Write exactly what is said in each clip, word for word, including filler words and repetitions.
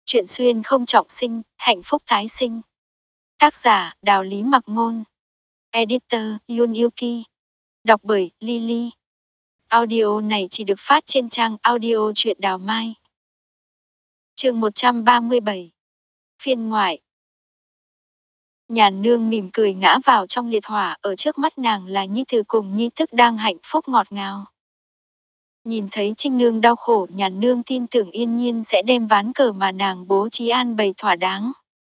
Chuyện xuyên không trọng sinh, hạnh phúc tái sinh. Tác giả Đào Lý Mặc Ngôn. Editor Yun Yuki. Đọc bởi Lily. Audio này chỉ được phát trên trang audio truyện Đào Mai. Chương một trăm ba mươi bảy. Phiên ngoại. Nhàn nương mỉm cười ngã vào trong liệt hỏa, ở trước mắt nàng là nhi tử cùng nhi thức đang hạnh phúc ngọt ngào. Nhìn thấy Trinh nương đau khổ, Nhàn nương tin tưởng yên nhiên sẽ đem ván cờ mà nàng bố trí an bày thỏa đáng.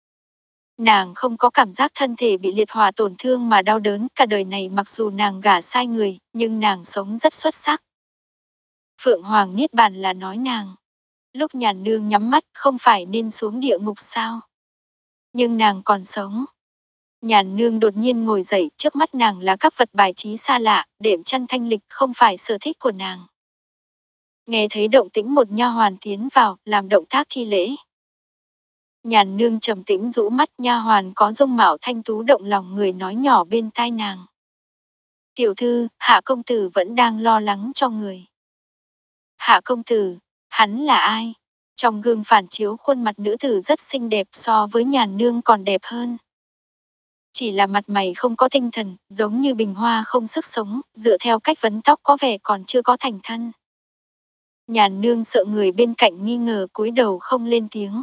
Nàng không có cảm giác thân thể bị liệt hỏa tổn thương mà đau đớn, cả đời này mặc dù nàng gả sai người, nhưng nàng sống rất xuất sắc. Phượng Hoàng Niết Bàn là nói nàng. Lúc Nhàn nương nhắm mắt không phải nên xuống địa ngục sao? Nhưng nàng còn sống. Nhàn nương đột nhiên ngồi dậy, trước mắt nàng là các vật bài trí xa lạ, đệm chăn thanh lịch không phải sở thích của nàng. Nghe thấy động tĩnh một nha hoàn tiến vào, làm động tác thi lễ. Nhàn nương trầm tĩnh rũ mắt, nha hoàn có dung mạo thanh tú động lòng người nói nhỏ bên tai nàng. Tiểu thư, Hạ công tử vẫn đang lo lắng cho người. Hạ công tử, hắn là ai? Trong gương phản chiếu khuôn mặt nữ tử rất xinh đẹp, so với Nhàn nương còn đẹp hơn. Chỉ là mặt mày không có tinh thần, giống như bình hoa không sức sống, dựa theo cách vấn tóc có vẻ còn chưa có thành thân. Nhàn nương sợ người bên cạnh nghi ngờ, cúi đầu không lên tiếng.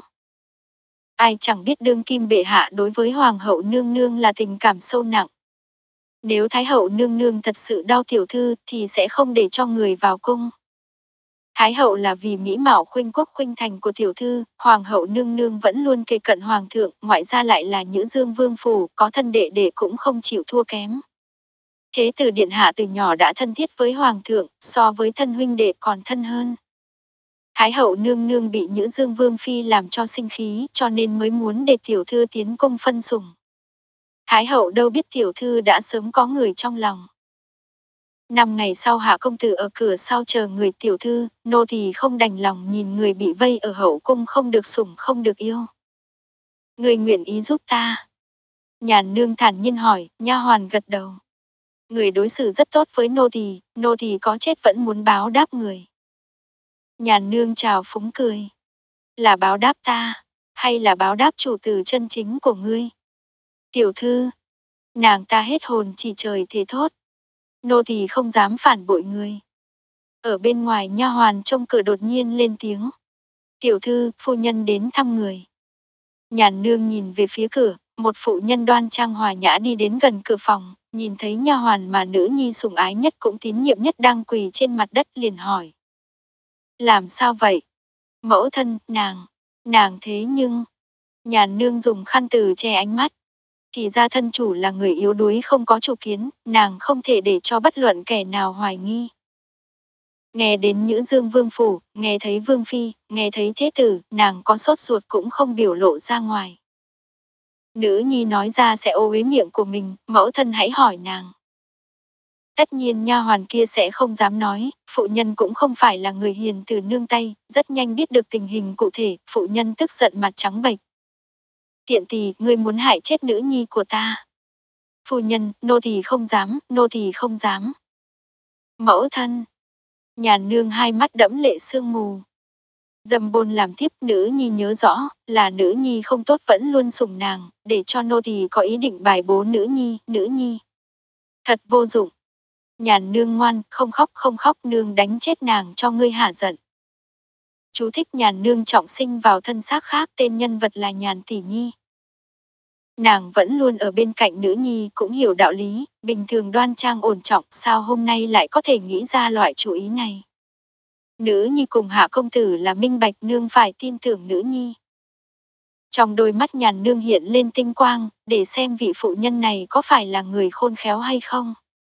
Ai chẳng biết đương kim bệ hạ đối với hoàng hậu nương nương là tình cảm sâu nặng. Nếu thái hậu nương nương thật sự đau tiểu thư thì sẽ không để cho người vào cung. Thái hậu là vì mỹ mạo khuynh quốc khuynh thành của tiểu thư, hoàng hậu nương nương vẫn luôn kề cận hoàng thượng, ngoại ra lại là Nhữ Dương vương phủ, có thân đệ đệ cũng không chịu thua kém. Thế tử điện hạ từ nhỏ đã thân thiết với hoàng thượng, so với thân huynh đệ còn thân hơn. Thái hậu nương nương bị Nhữ Dương vương phi làm cho sinh khí, cho nên mới muốn để tiểu thư tiến cung phân sủng. Thái hậu đâu biết tiểu thư đã sớm có người trong lòng. Năm ngày sau, Hạ công tử ở cửa sau chờ người tiểu thư, nô tỳ không đành lòng nhìn người bị vây ở hậu cung không được sủng không được yêu. Người nguyện ý giúp ta? Nhàn nương thản nhiên hỏi, nha hoàn gật đầu. Người đối xử rất tốt với nô tỳ, nô tỳ có chết vẫn muốn báo đáp người. Nhàn nương chào phúng cười. Là báo đáp ta, hay là báo đáp chủ tử chân chính của ngươi? Tiểu thư, nàng ta hết hồn chỉ trời thế thốt. Nô tỳ không dám phản bội ngươi. Ở bên ngoài, nha hoàn trông cửa đột nhiên lên tiếng. Tiểu thư, phu nhân đến thăm người. Nhàn nương nhìn về phía cửa, một phụ nhân đoan trang hòa nhã đi đến gần cửa phòng, nhìn thấy nha hoàn mà nữ nhi sủng ái nhất cũng tín nhiệm nhất đang quỳ trên mặt đất, liền hỏi. Làm sao vậy? Mẫu thân, nàng, nàng thế nhưng... Nhàn nương dùng khăn từ che ánh mắt. Thì ra thân chủ là người yếu đuối không có chủ kiến, nàng không thể để cho bất luận kẻ nào hoài nghi. Nghe đến Nhữ Dương vương phủ, nghe thấy vương phi, nghe thấy thế tử, nàng có sốt ruột cũng không biểu lộ ra ngoài. Nữ nhi nói ra sẽ ô uế miệng của mình, mẫu thân hãy hỏi nàng. Tất nhiên nha hoàn kia sẽ không dám nói, phụ nhân cũng không phải là người hiền từ nương tay, rất nhanh biết được tình hình cụ thể, phụ nhân tức giận mặt trắng bệch. Tiện tỳ, ngươi muốn hại chết nữ nhi của ta. Phu nhân, nô tỳ không dám, nô tỳ không dám. Mẫu thân. Nhàn nương hai mắt đẫm lệ sương mù. Dâm bôn làm thiếp, nữ nhi nhớ rõ, là nữ nhi không tốt vẫn luôn sủng nàng, để cho nô tỳ có ý định bài bố nữ nhi, nữ nhi. Thật vô dụng. Nhàn nương ngoan, không khóc không khóc, nương đánh chết nàng cho ngươi hả giận. Chú thích: Nhàn nương trọng sinh vào thân xác khác, tên nhân vật là Nhàn tỷ nhi. Nàng vẫn luôn ở bên cạnh nữ nhi, cũng hiểu đạo lý, bình thường đoan trang ổn trọng, sao hôm nay lại có thể nghĩ ra loại chủ ý này. Nữ nhi cùng Hạ công tử là minh bạch, nương phải tin tưởng nữ nhi. Trong đôi mắt Nhàn nương hiện lên tinh quang, để xem vị phụ nhân này có phải là người khôn khéo hay không.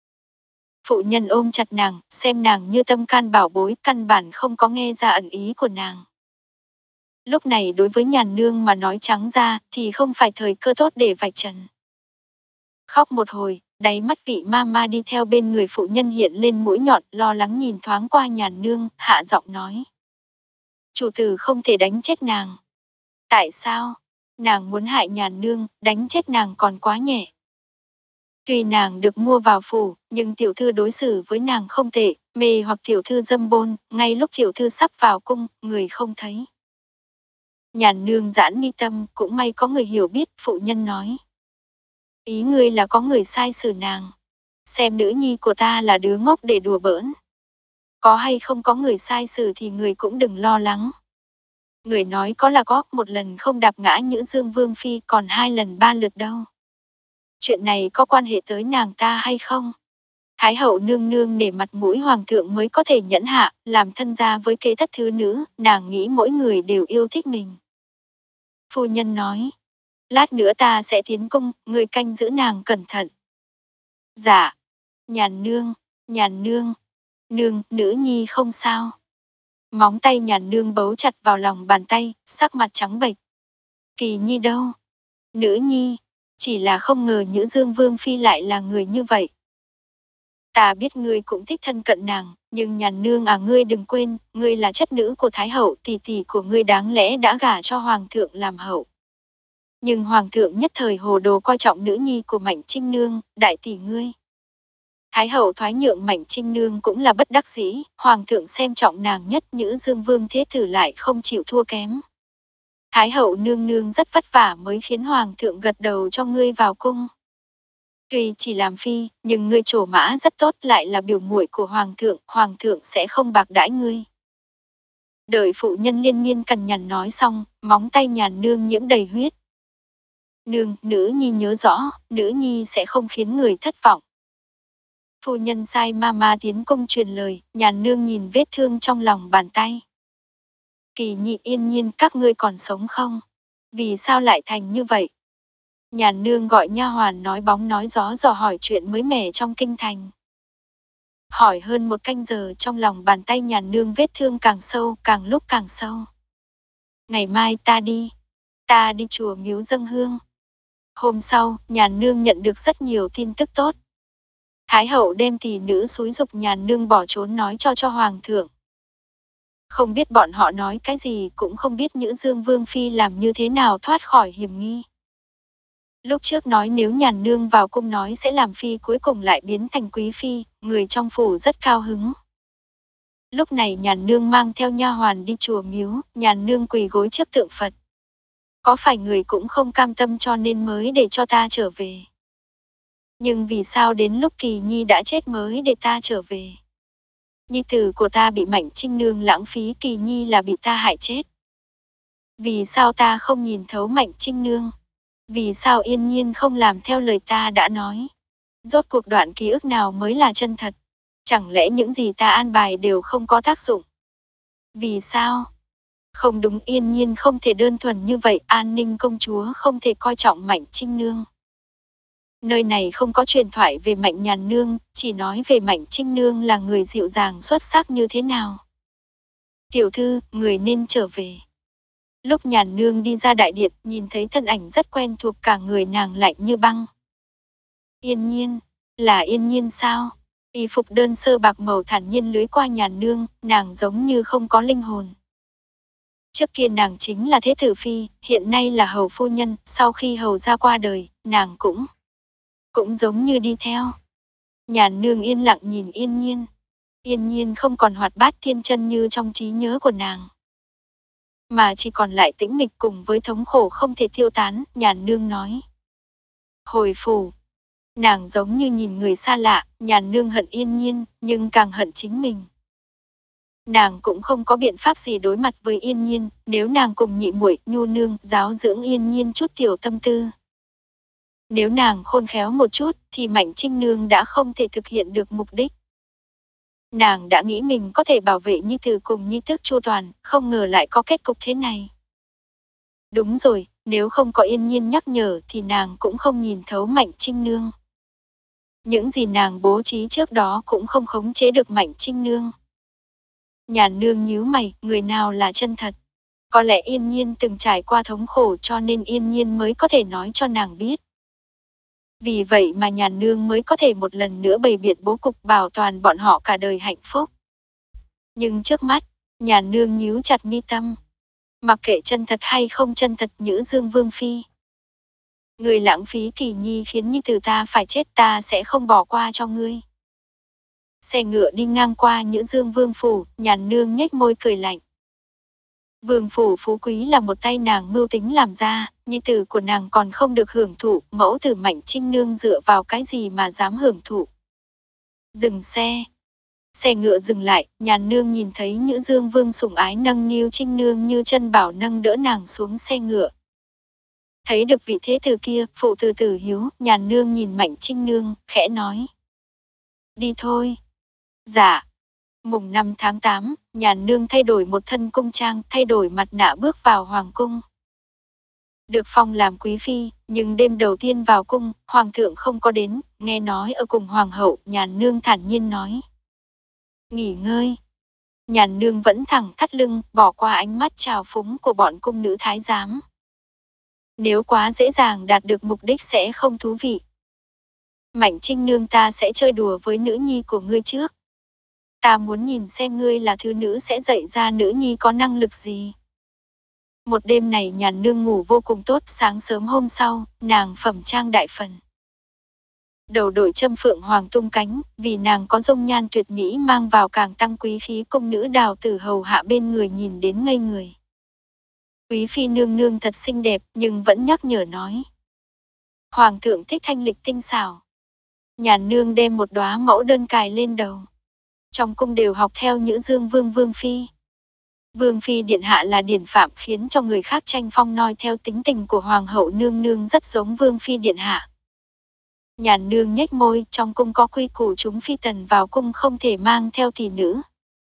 Phụ nhân ôm chặt nàng, xem nàng như tâm can bảo bối, căn bản không có nghe ra ẩn ý của nàng. Lúc này đối với Nhàn nương mà nói trắng ra, thì không phải thời cơ tốt để vạch trần. Khóc một hồi, đáy mắt vị ma ma đi theo bên người phụ nhân hiện lên mũi nhọn, lo lắng nhìn thoáng qua Nhàn nương, hạ giọng nói. Chủ tử không thể đánh chết nàng. Tại sao? Nàng muốn hại Nhàn nương, đánh chết nàng còn quá nhẹ. Tuy nàng được mua vào phủ, nhưng tiểu thư đối xử với nàng không tệ, mê hoặc tiểu thư dâm bôn, ngay lúc tiểu thư sắp vào cung, người không thấy. Nhàn nương giãn mi tâm, cũng may có người hiểu biết, phụ nhân nói. Ý ngươi là có người sai xử nàng. Xem nữ nhi của ta là đứa ngốc để đùa bỡn. Có hay không có người sai xử thì người cũng đừng lo lắng. Người nói có là có, một lần không đạp ngã Nhữ Dương Vương Phi còn hai lần ba lượt đâu. Chuyện này có quan hệ tới nàng ta hay không? Thái hậu nương nương để mặt mũi hoàng thượng mới có thể nhẫn hạ, làm thân gia với kế thất thứ nữ, nàng nghĩ mỗi người đều yêu thích mình. Phu nhân nói, lát nữa ta sẽ tiến cung, người canh giữ nàng cẩn thận. Dạ, nhàn nương, nhàn nương, nương, nữ nhi không sao. Móng tay nhàn nương bấu chặt vào lòng bàn tay, sắc mặt trắng bệch. Kỳ nhi đâu? Nữ nhi, chỉ là không ngờ Nhữ Dương Vương Phi lại là người như vậy. Ta biết ngươi cũng thích thân cận nàng, nhưng nhàn nương à ngươi đừng quên, ngươi là chất nữ của Thái hậu, tỷ tỷ của ngươi đáng lẽ đã gả cho Hoàng thượng làm hậu. Nhưng Hoàng thượng nhất thời hồ đồ coi trọng nữ nhi của Mạnh Trinh Nương, đại tỷ ngươi. Thái hậu thoái nhượng Mạnh Trinh Nương cũng là bất đắc dĩ, Hoàng thượng xem trọng nàng nhất, Nhữ Dương Vương thế tử lại không chịu thua kém. Thái hậu nương nương rất vất vả mới khiến Hoàng thượng gật đầu cho ngươi vào cung. Tuy chỉ làm phi, nhưng ngươi trổ mã rất tốt, lại là biểu muội của Hoàng thượng, Hoàng thượng sẽ không bạc đãi ngươi. Đợi phụ nhân liên miên cằn nhằn nói xong, móng tay nhàn nương nhiễm đầy huyết. Nương, nữ nhi nhớ rõ, nữ nhi sẽ không khiến người thất vọng. Phu nhân sai mama tiến công truyền lời, nhàn nương nhìn vết thương trong lòng bàn tay. Kỳ Nhị, Yên Nhiên, các ngươi còn sống không? Vì sao lại thành như vậy? Nhàn nương gọi nha hoàn nói bóng nói gió dò hỏi chuyện mới mẻ trong kinh thành. Hỏi hơn một canh giờ, trong lòng bàn tay nhàn nương vết thương càng sâu, càng lúc càng sâu. Ngày mai ta đi. Ta đi chùa miếu dâng hương. Hôm sau, nhàn nương nhận được rất nhiều tin tức tốt. Thái hậu đem tỷ nữ xúi giục nhàn nương bỏ trốn nói cho cho Hoàng thượng. Không biết bọn họ nói cái gì, cũng không biết Nhữ Dương Vương Phi làm như thế nào thoát khỏi hiểm nghi. Lúc trước nói nếu nhàn nương vào cung nói sẽ làm phi, cuối cùng lại biến thành quý phi, người trong phủ rất cao hứng. Lúc này nhàn nương mang theo nha hoàn đi chùa miếu, nhàn nương quỳ gối trước tượng Phật. Có phải người cũng không cam tâm cho nên mới để cho ta trở về? Nhưng vì sao đến lúc Kỳ Nhi đã chết mới để ta trở về? Nhi tử của ta bị Mạnh Trinh Nương lãng phí, Kỳ Nhi là bị ta hại chết. Vì sao ta không nhìn thấu Mạnh Trinh Nương? Vì sao Yên Nhiên không làm theo lời ta đã nói? Rốt cuộc đoạn ký ức nào mới là chân thật? Chẳng lẽ những gì ta an bài đều không có tác dụng? Vì sao? Không đúng, Yên Nhiên không thể đơn thuần như vậy, An Ninh công chúa không thể coi trọng Mạnh Trinh Nương. Nơi này không có truyền thoại về Mạnh Nhàn Nương, chỉ nói về Mạnh Trinh Nương là người dịu dàng xuất sắc như thế nào. Tiểu thư, người nên trở về. Lúc Nhàn Nương đi ra đại điện, nhìn thấy thân ảnh rất quen thuộc, cả người nàng lạnh như băng. Yên Nhiên, là Yên Nhiên sao? Y phục đơn sơ bạc màu thản nhiên lưới qua Nhàn Nương, nàng giống như không có linh hồn. Trước kia nàng chính là thế tử phi, hiện nay là hầu phu nhân, sau khi hầu ra qua đời, nàng cũng cũng giống như đi theo. Nhàn Nương yên lặng nhìn Yên Nhiên. Yên Nhiên không còn hoạt bát thiên chân như trong trí nhớ của nàng, mà chỉ còn lại tĩnh mịch cùng với thống khổ không thể tiêu tán. Nhàn Nương nói, hồi phủ. Nàng giống như nhìn người xa lạ, Nhàn Nương hận Yên Nhiên, nhưng càng hận chính mình. Nàng cũng không có biện pháp gì đối mặt với Yên Nhiên, nếu nàng cùng nhị muội Nhu Nương giáo dưỡng Yên Nhiên chút tiểu tâm tư. Nếu nàng khôn khéo một chút, thì Mạnh Trinh Nương đã không thể thực hiện được mục đích. Nàng đã nghĩ mình có thể bảo vệ nhi tử cùng nhi tước chu toàn, không ngờ lại có kết cục thế này. Đúng rồi, nếu không có Yên Nhiên nhắc nhở thì nàng cũng không nhìn thấu Mạnh Trinh Nương. Những gì nàng bố trí trước đó cũng không khống chế được Mạnh Trinh Nương. Nhàn Nương nhíu mày, người nào là chân thật? Có lẽ Yên Nhiên từng trải qua thống khổ cho nên Yên Nhiên mới có thể nói cho nàng biết. Vì vậy mà Nhàn Nương mới có thể một lần nữa bày biện bố cục bảo toàn bọn họ cả đời hạnh phúc. Nhưng trước mắt, Nhàn Nương nhíu chặt mi tâm. Mặc kệ chân thật hay không chân thật, Nhữ Dương Vương Phi. Người lãng phí Kỳ Nhi khiến nhi tử ta phải chết, ta sẽ không bỏ qua cho ngươi. Xe ngựa đi ngang qua Nhữ Dương Vương phủ, Nhàn Nương nhếch môi cười lạnh. Vương phủ phú quý là một tay nàng mưu tính làm ra, nhi tử của nàng còn không được hưởng thụ, mẫu tử Mạnh Trinh Nương dựa vào cái gì mà dám hưởng thụ. Dừng xe. Xe ngựa dừng lại, Nhàn Nương nhìn thấy Nhữ Dương Vương sủng ái nâng niu Trinh Nương như chân bảo nâng đỡ nàng xuống xe ngựa. Thấy được vị thế tử kia, phụ tử tử hiếu, Nhàn Nương nhìn Mạnh Trinh Nương, khẽ nói. Đi thôi. Dạ. Mùng năm tháng tám, Nhàn Nương thay đổi một thân cung trang, thay đổi mặt nạ bước vào hoàng cung. Được phong làm quý phi, nhưng đêm đầu tiên vào cung, hoàng thượng không có đến, nghe nói ở cùng hoàng hậu, Nhàn Nương thản nhiên nói. Nghỉ ngơi. Nhàn Nương vẫn thẳng thắt lưng, bỏ qua ánh mắt trào phúng của bọn cung nữ thái giám. Nếu quá dễ dàng đạt được mục đích sẽ không thú vị. Mạnh Trinh Nương, ta sẽ chơi đùa với nữ nhi của ngươi trước. Ta muốn nhìn xem ngươi là thứ nữ sẽ dạy ra nữ nhi có năng lực gì. Một đêm này Nhàn Nương ngủ vô cùng tốt, sáng sớm hôm sau, nàng phẩm trang đại phần. Đầu đội châm phượng hoàng tung cánh, vì nàng có dung nhan tuyệt mỹ mang vào càng tăng quý khí, cung nữ Đào Tử hầu hạ bên người nhìn đến ngây người. Quý phi nương nương thật xinh đẹp, nhưng vẫn nhắc nhở nói. Hoàng thượng thích thanh lịch tinh xảo. Nhàn Nương đem một đóa mẫu đơn cài lên đầu. Trong cung đều học theo Nhữ Dương Vương Vương phi. Vương phi điện hạ là điển phạm, khiến cho người khác tranh phong noi theo tính tình của hoàng hậu nương nương rất giống Vương phi điện hạ. Nhàn Nương nhếch môi, trong cung có quy củ chúng phi tần vào cung không thể mang theo thị nữ.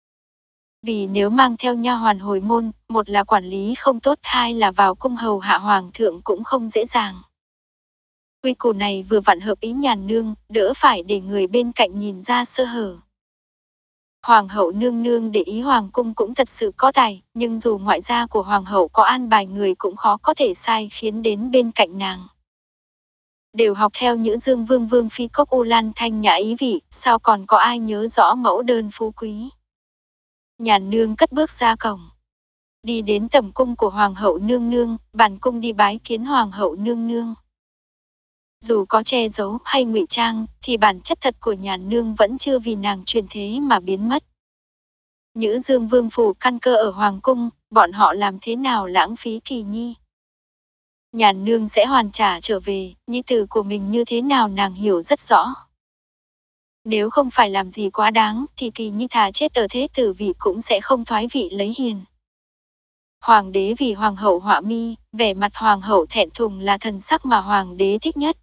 Vì nếu mang theo nha hoàn hồi môn, một là quản lý không tốt, hai là vào cung hầu hạ hoàng thượng cũng không dễ dàng. Quy củ này vừa vặn hợp ý Nhàn Nương, đỡ phải để người bên cạnh nhìn ra sơ hở. Hoàng hậu nương nương để ý hoàng cung cũng thật sự có tài, nhưng dù ngoại gia của hoàng hậu có an bài người cũng khó có thể sai khiến đến bên cạnh nàng. Đều học theo Nhữ Dương Vương Vương phi cốc u lan thanh nhã ý vị, sao còn có ai nhớ rõ mẫu đơn phú quý. Nhàn Nương cất bước ra cổng. Đi đến tầm cung của hoàng hậu nương nương, bản cung đi bái kiến hoàng hậu nương nương. Dù có che giấu hay ngụy trang, thì bản chất thật của Nhàn Nương vẫn chưa vì nàng truyền thế mà biến mất. Nhữ Dương Vương phủ căn cơ ở hoàng cung, bọn họ làm thế nào lãng phí Kỳ Nhi. Nhàn Nương sẽ hoàn trả trở về, nhi tử của mình như thế nào nàng hiểu rất rõ. Nếu không phải làm gì quá đáng, thì Kỳ Nhi thà chết ở thế tử vị cũng sẽ không thoái vị lấy hiền. Hoàng đế vì hoàng hậu họa mi, vẻ mặt hoàng hậu thẹn thùng là thần sắc mà hoàng đế thích nhất.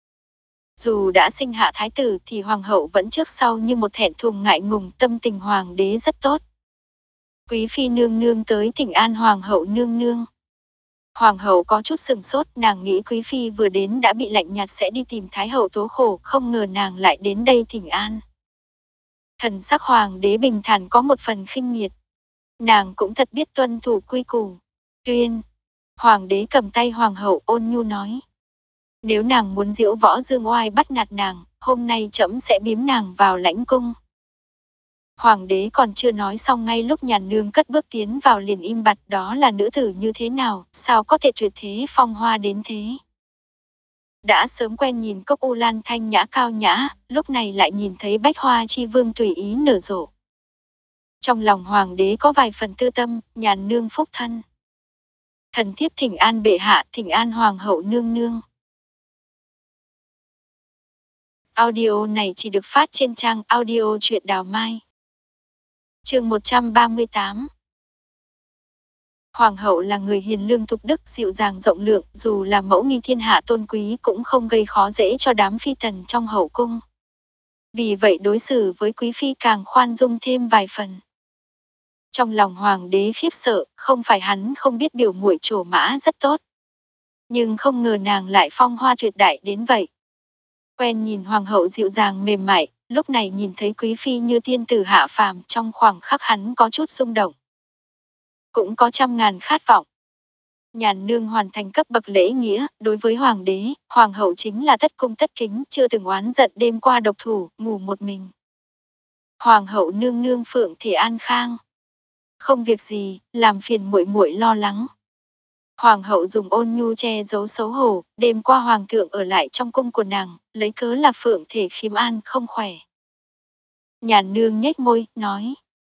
Dù đã sinh hạ thái tử thì hoàng hậu vẫn trước sau như một thẹn thùng ngại ngùng, tâm tình hoàng đế rất tốt. Quý phi nương nương tới thỉnh an hoàng hậu nương nương. Hoàng hậu có chút sừng sốt, nàng nghĩ quý phi vừa đến đã bị lạnh nhạt sẽ đi tìm thái hậu tố khổ, không ngờ nàng lại đến đây thỉnh an. Thần sắc hoàng đế bình thản có một phần khinh miệt. Nàng cũng thật biết tuân thủ quy củ. Tuyên. Hoàng đế cầm tay hoàng hậu ôn nhu nói. Nếu nàng muốn diễu võ dương oai bắt nạt nàng, hôm nay trẫm sẽ biếm nàng vào lãnh cung. Hoàng đế còn chưa nói xong ngay lúc Nhàn Nương cất bước tiến vào liền im bặt, đó là nữ tử như thế nào, sao có thể tuyệt thế phong hoa đến thế. Đã sớm quen nhìn cốc u lan thanh nhã cao nhã, lúc này lại nhìn thấy bách hoa chi vương tùy ý nở rộ. Trong lòng hoàng đế có vài phần tư tâm, Nhàn Nương phúc thân. Thần thiếp thỉnh an bệ hạ, thỉnh an hoàng hậu nương nương. Audio này chỉ được phát trên trang audio truyện Đào Mai. Chương một trăm ba mươi tám. Hoàng hậu là người hiền lương thục đức, dịu dàng rộng lượng, dù là mẫu nghi thiên hạ tôn quý cũng không gây khó dễ cho đám phi tần trong hậu cung. Vì vậy đối xử với quý phi càng khoan dung thêm vài phần. Trong lòng hoàng đế khiếp sợ, không phải hắn không biết biểu muội trổ mã rất tốt. Nhưng không ngờ nàng lại phong hoa tuyệt đại đến vậy. Quen nhìn hoàng hậu dịu dàng mềm mại, lúc này nhìn thấy quý phi như tiên tử hạ phàm, trong khoảng khắc hắn có chút rung động. Cũng có trăm ngàn khát vọng. Nhàn Nương hoàn thành cấp bậc lễ nghĩa, đối với hoàng đế, hoàng hậu chính là tất cung tất kính, chưa từng oán giận đêm qua độc thủ, ngủ một mình. Hoàng hậu nương nương phượng thể an khang. Không việc gì, làm phiền muội muội lo lắng. Hoàng hậu dùng ôn nhu che giấu xấu hổ, đêm qua hoàng thượng ở lại trong cung của nàng, lấy cớ là phượng thể khiếm an không khỏe. Nhàn Nương nhếch môi, nói.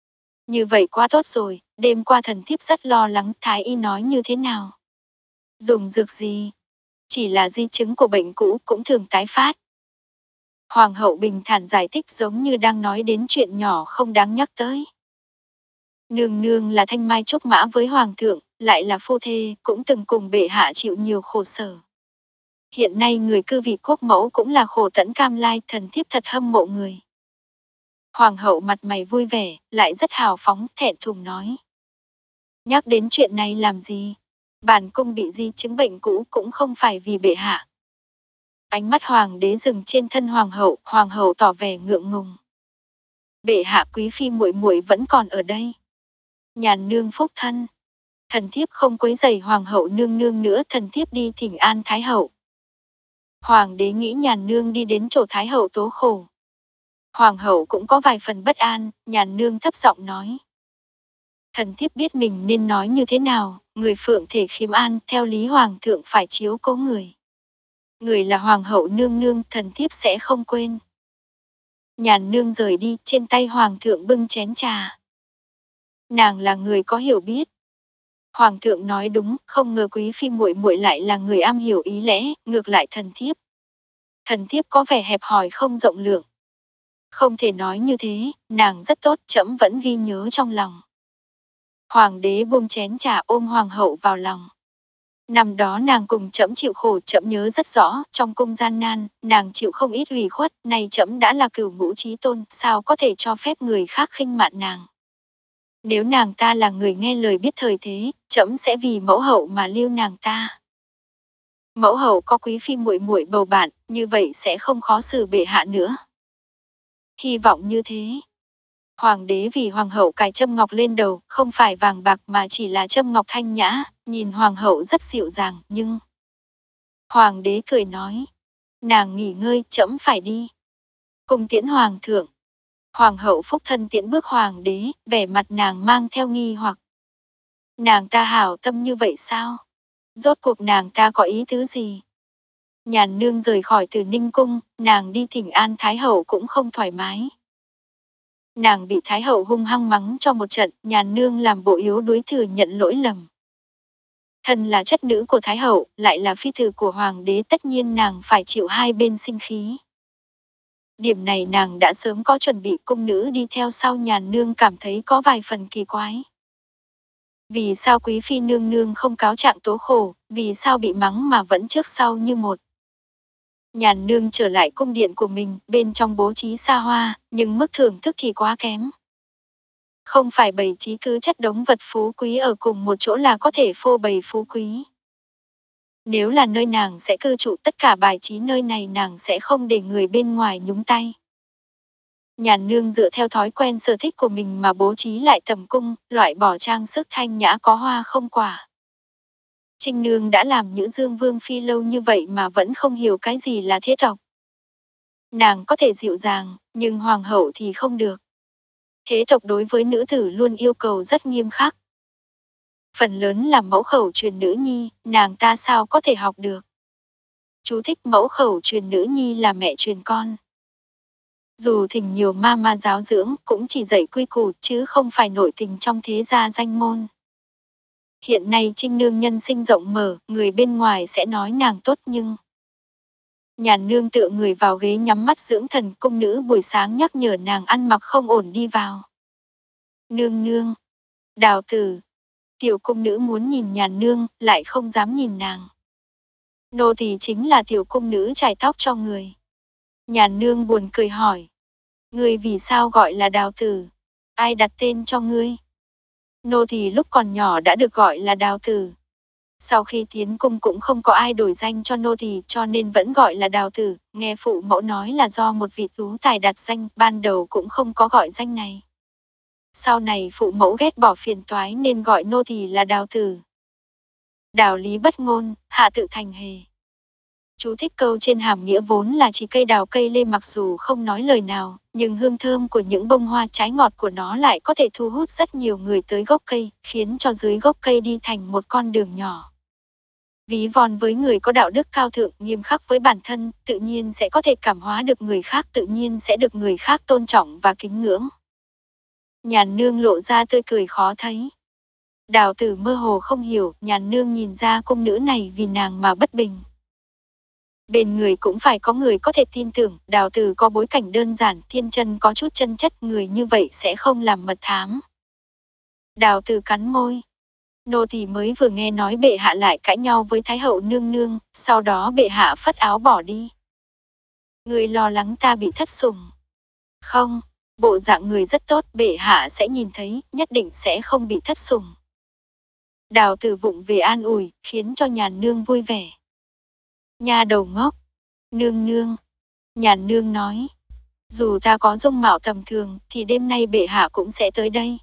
Như vậy quá tốt rồi, đêm qua thần thiếp rất lo lắng thái y nói như thế nào. Dùng dược gì? Chỉ là di chứng của bệnh cũ cũng thường tái phát. Hoàng hậu bình thản giải thích giống như đang nói đến chuyện nhỏ không đáng nhắc tới. Nương nương là thanh mai trúc mã với hoàng thượng, lại là phu thê, cũng từng cùng bệ hạ chịu nhiều khổ sở. Hiện nay người cư vị quốc mẫu cũng là khổ tẫn cam lai, thần thiếp thật hâm mộ người. Hoàng hậu mặt mày vui vẻ, lại rất hào phóng, thẹn thùng nói. Nhắc đến chuyện này làm gì? Bản cung bị di chứng bệnh cũ cũng không phải vì bệ hạ. Ánh mắt hoàng đế dừng trên thân hoàng hậu, hoàng hậu tỏ vẻ ngượng ngùng. Bệ hạ quý phi muội muội vẫn còn ở đây. Nhàn nương phúc thân. Thần thiếp không quấy rầy hoàng hậu nương nương nữa, thần thiếp đi thỉnh an thái hậu. Hoàng đế nghĩ nhàn nương đi đến chỗ thái hậu tố khổ. Hoàng hậu cũng có vài phần bất an, nhàn nương thấp giọng nói. Thần thiếp biết mình nên nói như thế nào, người phượng thể khiêm an, theo lý hoàng thượng phải chiếu cố người. Người là hoàng hậu nương nương, thần thiếp sẽ không quên. Nhàn nương rời đi, trên tay hoàng thượng bưng chén trà. Nàng là người có hiểu biết. Hoàng thượng nói đúng, không ngờ quý phi muội muội lại là người am hiểu ý lẽ, ngược lại thần thiếp. Thần thiếp có vẻ hẹp hòi không rộng lượng. Không thể nói như thế, nàng rất tốt, trẫm vẫn ghi nhớ trong lòng. Hoàng đế buông chén trà ôm hoàng hậu vào lòng. Năm đó nàng cùng trẫm chịu khổ, trẫm nhớ rất rõ, trong cung gian nan, nàng chịu không ít ủy khuất, nay trẫm đã là cửu ngũ chí tôn, sao có thể cho phép người khác khinh mạn nàng. Nếu nàng ta là người nghe lời biết thời thế, trẫm sẽ vì mẫu hậu mà lưu nàng ta. Mẫu hậu có quý phi muội muội bầu bạn, như vậy sẽ không khó xử bệ hạ nữa. Hy vọng như thế. Hoàng đế vì hoàng hậu cài châm ngọc lên đầu, không phải vàng bạc mà chỉ là châm ngọc thanh nhã, nhìn hoàng hậu rất dịu dàng, nhưng... Hoàng đế cười nói, nàng nghỉ ngơi, trẫm phải đi. Cùng tiễn hoàng thượng. Hoàng hậu phúc thân tiễn bước hoàng đế, vẻ mặt nàng mang theo nghi hoặc. Nàng ta hảo tâm như vậy sao? Rốt cuộc nàng ta có ý tứ gì? Nhàn nương rời khỏi Từ Ninh cung, nàng đi thỉnh an thái hậu cũng không thoải mái. Nàng bị thái hậu hung hăng mắng cho một trận, nhàn nương làm bộ yếu đuối thừa nhận lỗi lầm. Thân là chất nữ của thái hậu, lại là phi tử của hoàng đế, tất nhiên nàng phải chịu hai bên sinh khí. Điểm này nàng đã sớm có chuẩn bị, cung nữ đi theo sau nhàn nương cảm thấy có vài phần kỳ quái. Vì sao quý phi nương nương không cáo trạng tố khổ, vì sao bị mắng mà vẫn trước sau như một. Nhàn nương trở lại cung điện của mình, bên trong bố trí xa hoa, nhưng mức thưởng thức thì quá kém. Không phải bày trí cứ chất đống vật phú quý ở cùng một chỗ là có thể phô bày phú quý. Nếu là nơi nàng sẽ cư trụ, tất cả bài trí nơi này nàng sẽ không để người bên ngoài nhúng tay. Nhàn nương dựa theo thói quen sở thích của mình mà bố trí lại tầm cung, loại bỏ trang sức thanh nhã có hoa không quả. Trinh nương đã làm Nhữ Dương Vương phi lâu như vậy mà vẫn không hiểu cái gì là thế tộc. Nàng có thể dịu dàng, nhưng hoàng hậu thì không được. Thế tộc đối với nữ tử luôn yêu cầu rất nghiêm khắc. Phần lớn là mẫu khẩu truyền nữ nhi, nàng ta sao có thể học được. Chú thích mẫu khẩu truyền nữ nhi là mẹ truyền con. Dù thỉnh nhiều ma ma giáo dưỡng cũng chỉ dạy quy củ chứ không phải nội tình trong thế gia danh môn. Hiện nay Trinh nương nhân sinh rộng mở, người bên ngoài sẽ nói nàng tốt nhưng... Nhàn nương tựa người vào ghế nhắm mắt dưỡng thần, cung nữ buổi sáng nhắc nhở nàng ăn mặc không ổn đi vào. Nương nương, Đào tử, tiểu cung nữ muốn nhìn nhàn nương, lại không dám nhìn nàng. Nô tỳ chính là tiểu cung nữ chải tóc cho người. Nhàn nương buồn cười hỏi. Ngươi vì sao gọi là Đào tử? Ai đặt tên cho ngươi? Nô tỳ lúc còn nhỏ đã được gọi là Đào tử. Sau khi tiến cung cũng không có ai đổi danh cho nô tỳ, cho nên vẫn gọi là Đào tử, nghe phụ mẫu nói là do một vị tú tài đặt danh, ban đầu cũng không có gọi danh này. Sau này phụ mẫu ghét bỏ phiền toái nên gọi nô tỳ là Đào tử. Đào lý bất ngôn, hạ tự thành hề. Chú thích câu trên hàm nghĩa vốn là chỉ cây đào cây lê, mặc dù không nói lời nào, nhưng hương thơm của những bông hoa trái ngọt của nó lại có thể thu hút rất nhiều người tới gốc cây, khiến cho dưới gốc cây đi thành một con đường nhỏ. Ví von với người có đạo đức cao thượng, nghiêm khắc với bản thân, tự nhiên sẽ có thể cảm hóa được người khác, tự nhiên sẽ được người khác tôn trọng và kính ngưỡng. Nhàn nương lộ ra tươi cười khó thấy. Đào tử mơ hồ không hiểu, nhàn nương nhìn ra cung nữ này vì nàng mà bất bình. Bên người cũng phải có người có thể tin tưởng, đào tử có bối cảnh đơn giản, thiên chân có chút chân chất, người như vậy sẽ không làm mật thám. Đào tử cắn môi. Nô tỳ mới vừa nghe nói bệ hạ lại cãi nhau với Thái hậu nương nương, sau đó bệ hạ phất áo bỏ đi. Người lo lắng ta bị thất sủng. Không, bộ dạng người rất tốt, bệ hạ sẽ nhìn thấy, nhất định sẽ không bị thất sủng. Đào tử vụng về an ủi, khiến cho nhàn nương vui vẻ. Nha đầu ngốc. Nương nương. Nhàn nương nói. Dù ta có dung mạo tầm thường, thì đêm nay bệ hạ cũng sẽ tới đây.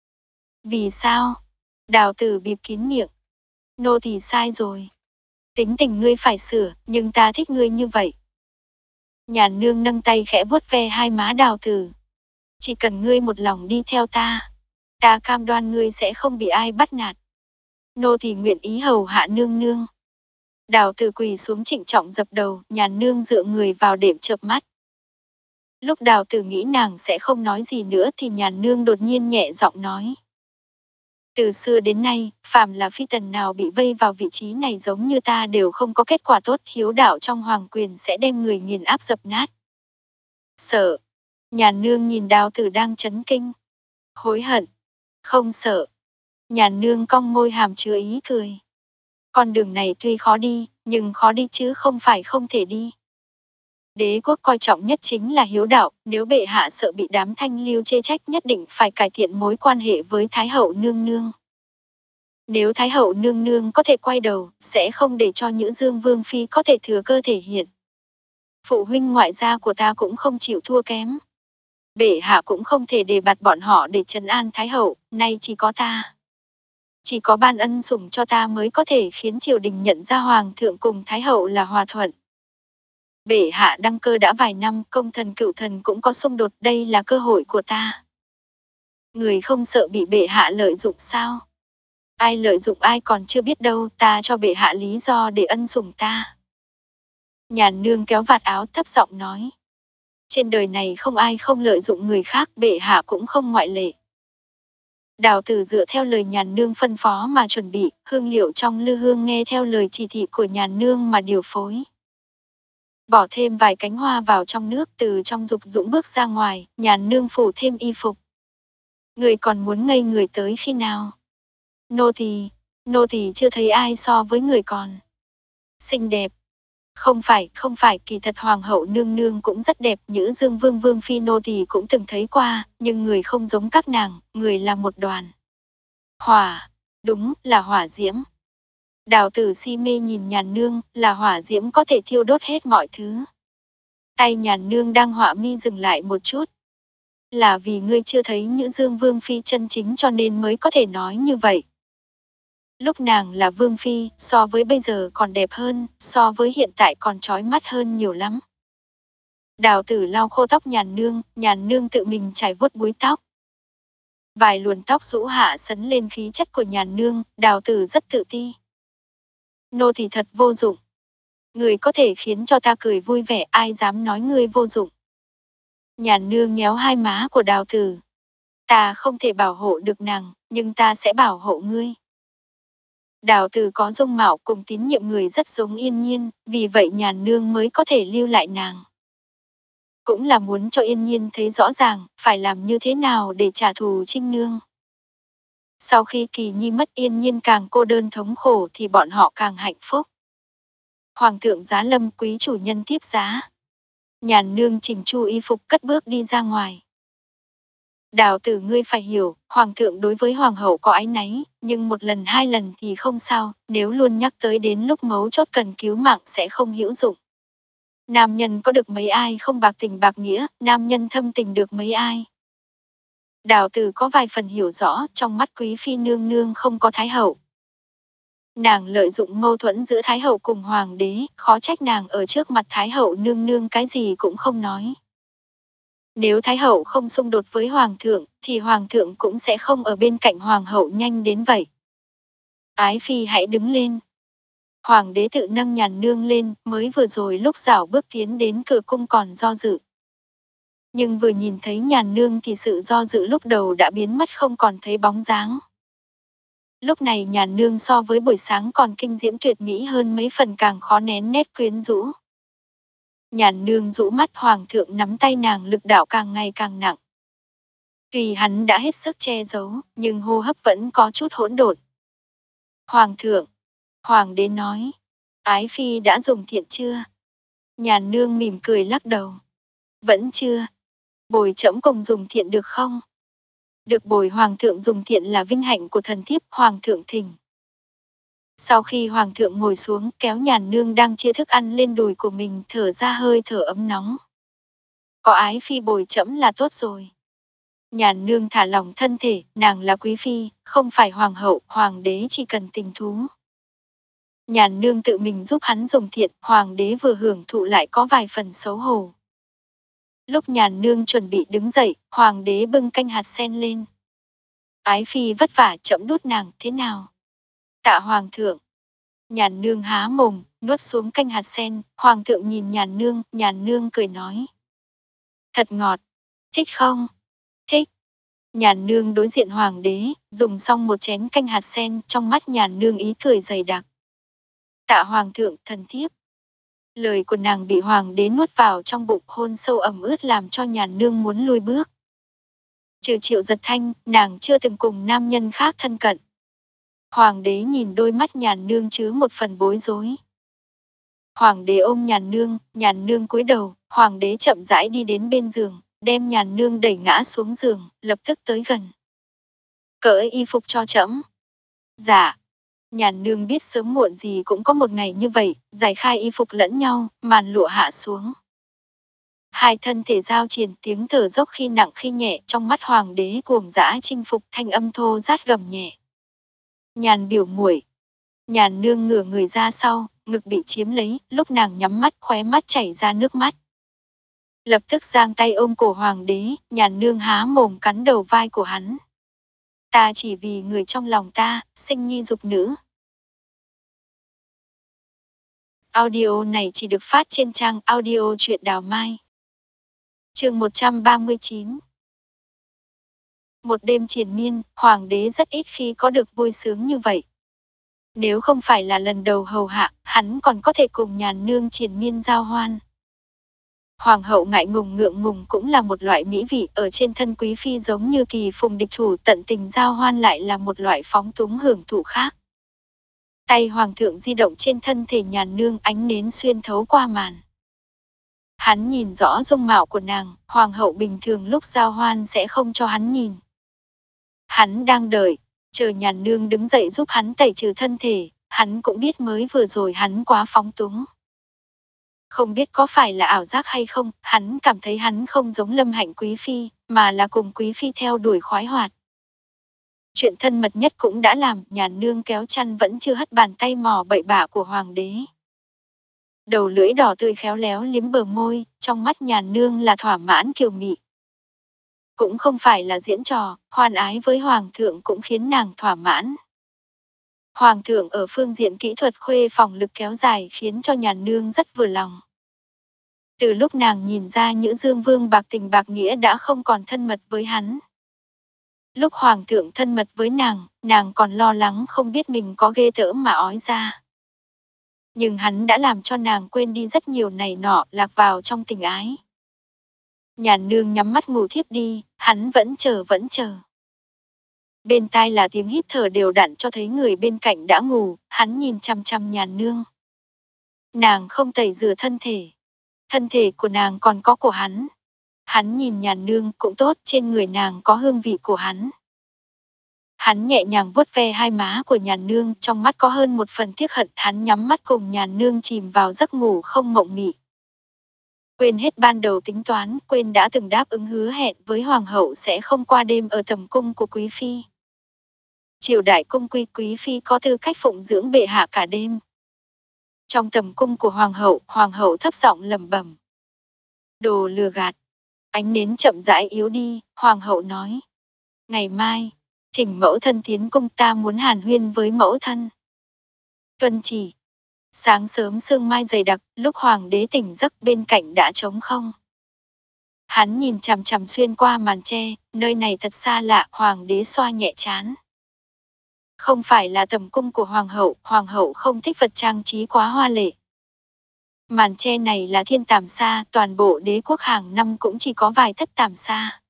Vì sao? Đào tử bịt kín miệng. Nô thì sai rồi. Tính tình ngươi phải sửa, nhưng ta thích ngươi như vậy. Nhàn nương nâng tay khẽ vuốt ve hai má đào tử. Chỉ cần ngươi một lòng đi theo ta, ta cam đoan ngươi sẽ không bị ai bắt nạt. Nô thì nguyện ý hầu hạ nương nương. Đào tử quỳ xuống trịnh trọng dập đầu, nhàn nương dựa người vào đệm chợp mắt. Lúc đào tử nghĩ nàng sẽ không nói gì nữa thì nhàn nương đột nhiên nhẹ giọng nói. Từ xưa đến nay, phàm là phi tần nào bị vây vào vị trí này giống như ta đều không có kết quả tốt, hiếu đạo trong hoàng quyền sẽ đem người nghiền áp dập nát. Sợ. Nhàn nương nhìn đào tử đang chấn kinh. Hối hận. Không sợ. Nhàn nương cong môi hàm chứa ý cười. Con đường này tuy khó đi, nhưng khó đi chứ không phải không thể đi. Đế quốc coi trọng nhất chính là hiếu đạo, nếu bệ hạ sợ bị đám thanh lưu chê trách nhất định phải cải thiện mối quan hệ với Thái hậu nương nương. Nếu Thái hậu nương nương có thể quay đầu, sẽ không để cho Nhữ Dương Vương Phi có thể thừa cơ thể hiện. Phụ huynh ngoại gia của ta cũng không chịu thua kém. Bệ hạ cũng không thể đề bạt bọn họ để trấn an Thái hậu, nay chỉ có ta. Chỉ có ban ân sủng cho ta mới có thể khiến triều đình nhận ra hoàng thượng cùng Thái hậu là hòa thuận. Bệ hạ đăng cơ đã vài năm, công thần cựu thần cũng có xung đột, đây là cơ hội của ta. Người không sợ bị bệ hạ lợi dụng sao? Ai lợi dụng ai còn chưa biết đâu, ta cho bệ hạ lý do để ân sủng ta. Nhàn nương kéo vạt áo thấp giọng nói. Trên đời này không ai không lợi dụng người khác, bệ hạ cũng không ngoại lệ. Đào tử dựa theo lời nhàn nương phân phó mà chuẩn bị, hương liệu trong lư hương nghe theo lời chỉ thị của nhàn nương mà điều phối. Bỏ thêm vài cánh hoa vào trong nước, từ trong dục dũng bước ra ngoài, nhàn nương phủ thêm y phục. Người còn muốn ngây người tới khi nào? Nô tỳ, nô tỳ chưa thấy ai so với người còn xinh đẹp. Không phải, không phải, kỳ thật hoàng hậu nương nương cũng rất đẹp, Nhữ Dương Vương Vương Phi nô tỳ cũng từng thấy qua, nhưng người không giống các nàng, người là một đoàn hỏa, đúng là hỏa diễm. Đào tử si mê nhìn nhàn nương, là hỏa diễm có thể thiêu đốt hết mọi thứ. Tay nhàn nương đang họa mi dừng lại một chút. Là vì ngươi chưa thấy Nhữ Dương Vương Phi chân chính cho nên mới có thể nói như vậy. Lúc nàng là Vương Phi, so với bây giờ còn đẹp hơn, so với hiện tại còn chói mắt hơn nhiều lắm. Đào tử lau khô tóc nhàn nương, nhàn nương tự mình chải vuốt búi tóc. Vài luồn tóc rũ hạ sấn lên khí chất của nhàn nương, đào tử rất tự ti. Nô thì thật vô dụng. Người có thể khiến cho ta cười vui vẻ, ai dám nói ngươi vô dụng. Nhàn nương nhéo hai má của đào tử. Ta không thể bảo hộ được nàng, nhưng ta sẽ bảo hộ ngươi. Đào tử có dung mạo cùng tín nhiệm người rất giống Yên Nhiên, vì vậy nhàn nương mới có thể lưu lại nàng. Cũng là muốn cho Yên Nhiên thấy rõ ràng, phải làm như thế nào để trả thù Trinh Nương. Sau khi Kỳ Nhi mất, Yên Nhiên càng cô đơn thống khổ thì bọn họ càng hạnh phúc. Hoàng thượng giá lâm, quý chủ nhân tiếp giá. Nhàn nương chỉnh chu y phục cất bước đi ra ngoài. Đào tử ngươi phải hiểu, hoàng thượng đối với hoàng hậu có áy náy, nhưng một lần hai lần thì không sao, nếu luôn nhắc tới đến lúc mấu chốt cần cứu mạng sẽ không hữu dụng. Nam nhân có được mấy ai không bạc tình bạc nghĩa, nam nhân thâm tình được mấy ai. Đào tử có vài phần hiểu rõ, trong mắt quý phi nương nương không có thái hậu. Nàng lợi dụng mâu thuẫn giữa thái hậu cùng hoàng đế, khó trách nàng ở trước mặt thái hậu nương nương cái gì cũng không nói. Nếu thái hậu không xung đột với hoàng thượng, thì hoàng thượng cũng sẽ không ở bên cạnh hoàng hậu nhanh đến vậy. Ái phi hãy đứng lên. Hoàng đế tự nâng nhàn nương lên, mới vừa rồi lúc rảo bước tiến đến cửa cung còn do dự. Nhưng vừa nhìn thấy Nhàn Nương thì sự do dự lúc đầu đã biến mất không còn thấy bóng dáng. Lúc này Nhàn Nương so với buổi sáng còn kinh diễm tuyệt mỹ hơn mấy phần, càng khó nén nét quyến rũ. Nhàn Nương rũ mắt, Hoàng thượng nắm tay nàng, lực đạo càng ngày càng nặng. Tuy hắn đã hết sức che giấu, nhưng hô hấp vẫn có chút hỗn độn. Hoàng thượng, Hoàng đế nói, ái phi đã dùng thiện chưa? Nhàn Nương mỉm cười lắc đầu. Vẫn chưa. Bồi trẫm cùng dùng thiện được không? Được bồi Hoàng thượng dùng thiện là vinh hạnh của thần thiếp, Hoàng thượng thỉnh. Sau khi Hoàng thượng ngồi xuống, kéo Nhàn Nương đang chia thức ăn lên đùi của mình, thở ra hơi thở ấm nóng. Có ái phi bồi trẫm là tốt rồi. Nhàn Nương thả lỏng thân thể, nàng là quý phi, không phải hoàng hậu, hoàng đế chỉ cần tình thú. Nhàn Nương tự mình giúp hắn dùng thiện, hoàng đế vừa hưởng thụ lại có vài phần xấu hổ. Lúc Nhàn Nương chuẩn bị đứng dậy, hoàng đế bưng canh hạt sen lên. Ái phi vất vả, trẫm đút nàng, thế nào? Tạ Hoàng thượng. Nhàn Nương há mồm, nuốt xuống canh hạt sen, Hoàng thượng nhìn Nhàn Nương, Nhàn Nương cười nói. Thật ngọt, thích không? Thích. Nhàn Nương đối diện Hoàng đế, dùng xong một chén canh hạt sen, trong mắt Nhàn Nương ý cười dày đặc. Tạ Hoàng thượng, thần thiếp. Lời của nàng bị Hoàng đế nuốt vào trong bụng, hôn sâu ẩm ướt làm cho Nhàn Nương muốn lui bước. Trừ Triệu Giật Thanh, nàng chưa từng cùng nam nhân khác thân cận. Hoàng đế nhìn đôi mắt Nhàn Nương chứa một phần bối rối. Hoàng đế ôm Nhàn Nương, Nhàn Nương cúi đầu, Hoàng đế chậm rãi đi đến bên giường, đem Nhàn Nương đẩy ngã xuống giường, lập tức tới gần. Cởi y phục cho trẫm. Dạ. Nhàn Nương biết sớm muộn gì cũng có một ngày như vậy, giải khai y phục lẫn nhau, màn lụa hạ xuống. Hai thân thể giao triển, tiếng thở dốc khi nặng khi nhẹ, trong mắt Hoàng đế cuồng dã chinh phục, thanh âm thô rát gầm nhẹ. Nhàn biểu muội. Nhàn Nương ngửa người ra sau, ngực bị chiếm lấy, lúc nàng nhắm mắt, khóe mắt chảy ra nước mắt. Lập tức giang tay ôm cổ Hoàng đế, Nhàn Nương há mồm cắn đầu vai của hắn. Ta chỉ vì người trong lòng ta, sinh nhi dục nữ. Audio này chỉ được phát trên trang audio truyện Đào Mai. Chương một trăm ba mươi chín. Một đêm triền miên, Hoàng đế rất ít khi có được vui sướng như vậy. Nếu không phải là lần đầu hầu hạ, hắn còn có thể cùng Nhàn Nương triền miên giao hoan. Hoàng hậu ngại ngùng ngượng ngùng cũng là một loại mỹ vị, ở trên thân quý phi giống như kỳ phùng địch thủ, tận tình giao hoan lại là một loại phóng túng hưởng thụ khác. Tay Hoàng thượng di động trên thân thể Nhàn Nương, ánh nến xuyên thấu qua màn. Hắn nhìn rõ dung mạo của nàng, Hoàng hậu bình thường lúc giao hoan sẽ không cho hắn nhìn. Hắn đang đợi, chờ Nhàn Nương đứng dậy giúp hắn tẩy trừ thân thể, hắn cũng biết mới vừa rồi hắn quá phóng túng. Không biết có phải là ảo giác hay không, hắn cảm thấy hắn không giống Lâm Hạnh quý phi, mà là cùng quý phi theo đuổi khoái hoạt. Chuyện thân mật nhất cũng đã làm, Nhàn Nương kéo chăn vẫn chưa hất bàn tay mò bậy bạ của Hoàng đế. Đầu lưỡi đỏ tươi khéo léo liếm bờ môi, trong mắt Nhàn Nương là thỏa mãn kiều mị. Cũng không phải là diễn trò, hoan ái với Hoàng thượng cũng khiến nàng thỏa mãn. Hoàng thượng ở phương diện kỹ thuật khuê phòng lực kéo dài khiến cho Nhàn Nương rất vừa lòng. Từ lúc nàng nhìn ra Nhữ Dương Vương bạc tình bạc nghĩa đã không còn thân mật với hắn. Lúc Hoàng thượng thân mật với nàng, nàng còn lo lắng không biết mình có ghê tởm mà ói ra. Nhưng hắn đã làm cho nàng quên đi rất nhiều này nọ, lạc vào trong tình ái. Nhàn Nương nhắm mắt ngủ thiếp đi, hắn vẫn chờ vẫn chờ. Bên tai là tiếng hít thở đều đặn cho thấy người bên cạnh đã ngủ, hắn nhìn chằm chằm Nhàn Nương. Nàng không tẩy rửa thân thể. Thân thể của nàng còn có của hắn. Hắn nhìn Nhàn Nương cũng tốt, trên người nàng có hương vị của hắn. Hắn nhẹ nhàng vuốt ve hai má của Nhàn Nương, trong mắt có hơn một phần tiếc hận, hắn nhắm mắt cùng Nhàn Nương chìm vào giấc ngủ không mộng mị. Quên hết ban đầu tính toán, quên đã từng đáp ứng hứa hẹn với Hoàng hậu sẽ không qua đêm ở tầm cung của quý phi. Triều đại cung quy, quý phi có tư cách phụng dưỡng bệ hạ cả đêm. Trong tầm cung của Hoàng hậu, Hoàng hậu thấp giọng lẩm bẩm. Đồ lừa gạt. Ánh nến chậm rãi yếu đi, Hoàng hậu nói. Ngày mai, thỉnh mẫu thân tiến cung, ta muốn hàn huyên với mẫu thân. Tuân chỉ. Sáng sớm sương mai dày đặc, lúc Hoàng đế tỉnh giấc bên cạnh đã trống không. Hắn nhìn chằm chằm xuyên qua màn tre, nơi này thật xa lạ, hoàng đế xoa nhẹ trán. Không phải là tầm cung của hoàng hậu, hoàng hậu không thích vật trang trí quá hoa lệ. Màn tre này là thiên tàm sa, toàn bộ đế quốc hàng năm cũng chỉ có vài thất tàm sa.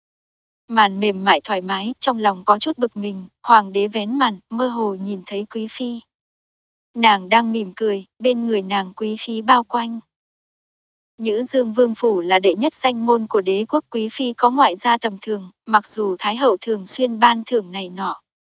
Màn mềm mại thoải mái, trong lòng có chút bực mình, hoàng đế vén màn, mơ hồ nhìn thấy quý phi. Nàng đang mỉm cười, bên người nàng quý khí bao quanh. Nhữ Dương Vương Phủ là đệ nhất danh môn của đế quốc, quý phi có ngoại gia tầm thường, mặc dù Thái hậu thường xuyên ban thưởng này nọ.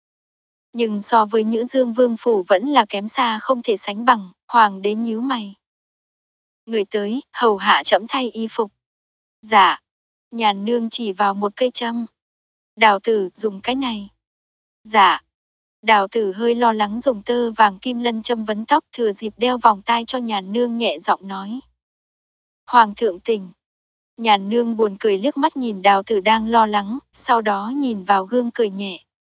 Nhưng so với Nhữ Dương Vương Phủ vẫn là kém xa không thể sánh bằng, hoàng đế nhíu mày. Người tới, hầu hạ trẫm thay y phục. Dạ. Nhàn nương chỉ vào một cây châm. Đào tử, dùng cái này. Dạ. Đào tử hơi lo lắng dùng tơ vàng kim lân châm vấn tóc, thừa dịp đeo vòng tai cho nhàn nương nhẹ giọng nói. Hoàng thượng tỉnh. Nhàn nương buồn cười liếc mắt nhìn đào tử đang lo lắng, sau đó nhìn vào gương cười nhẹ.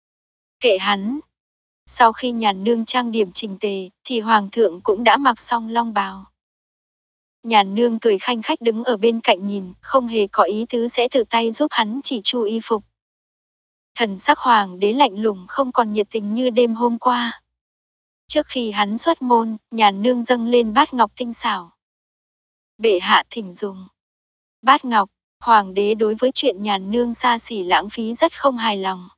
Kệ hắn. Sau khi nhàn nương trang điểm chỉnh tề, thì hoàng thượng cũng đã mặc xong long bào. Nhàn nương cười khanh khách đứng ở bên cạnh nhìn, không hề có ý tứ sẽ tự tay giúp hắn chỉ chu y phục. Thần sắc hoàng đế lạnh lùng không còn nhiệt tình như đêm hôm qua. Trước khi hắn xuất môn, nhàn nương dâng lên bát ngọc tinh xảo. Bệ hạ thỉnh dùng. Bát ngọc, hoàng đế đối với chuyện nhàn nương xa xỉ lãng phí rất không hài lòng.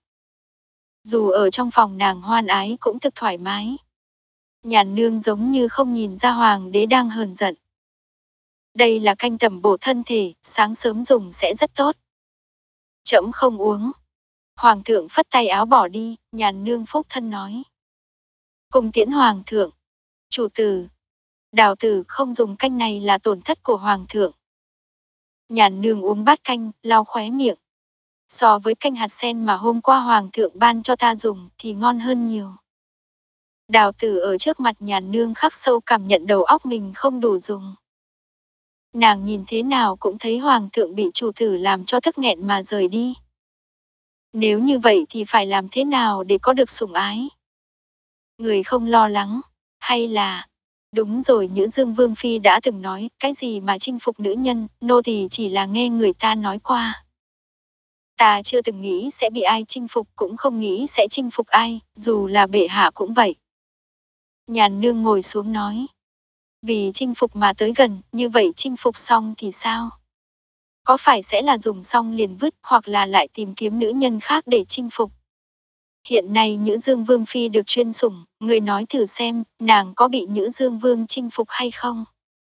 Dù ở trong phòng nàng hoan ái cũng thực thoải mái. Nhàn nương giống như không nhìn ra hoàng đế đang hờn giận. Đây là canh tẩm bổ thân thể, sáng sớm dùng sẽ rất tốt. Trẫm không uống. Hoàng thượng phất tay áo bỏ đi, nhàn nương phúc thân nói. Cùng tiễn hoàng thượng. Chủ tử. Đào tử không dùng canh này là tổn thất của hoàng thượng. Nhàn nương uống bát canh, lau khóe miệng. So với canh hạt sen mà hôm qua hoàng thượng ban cho ta dùng thì ngon hơn nhiều. Đào tử ở trước mặt nhàn nương khắc sâu cảm nhận đầu óc mình không đủ dùng. Nàng nhìn thế nào cũng thấy hoàng thượng bị chủ tử làm cho tức nghẹn mà rời đi. Nếu như vậy thì phải làm thế nào để có được sủng ái? Người không lo lắng, hay là... Đúng rồi, Nhữ Dương Vương Phi đã từng nói, cái gì mà chinh phục nữ nhân, nô tỳ chỉ là nghe người ta nói qua. Ta chưa từng nghĩ sẽ bị ai chinh phục, cũng không nghĩ sẽ chinh phục ai, dù là bệ hạ cũng vậy. Nhàn nương ngồi xuống nói. Vì chinh phục mà tới gần, như vậy chinh phục xong thì sao? Có phải sẽ là dùng xong liền vứt hoặc là lại tìm kiếm nữ nhân khác để chinh phục? Hiện nay Nhữ Dương Vương Phi được chuyên sủng, người nói thử xem, nàng có bị Nhữ Dương Vương chinh phục hay không?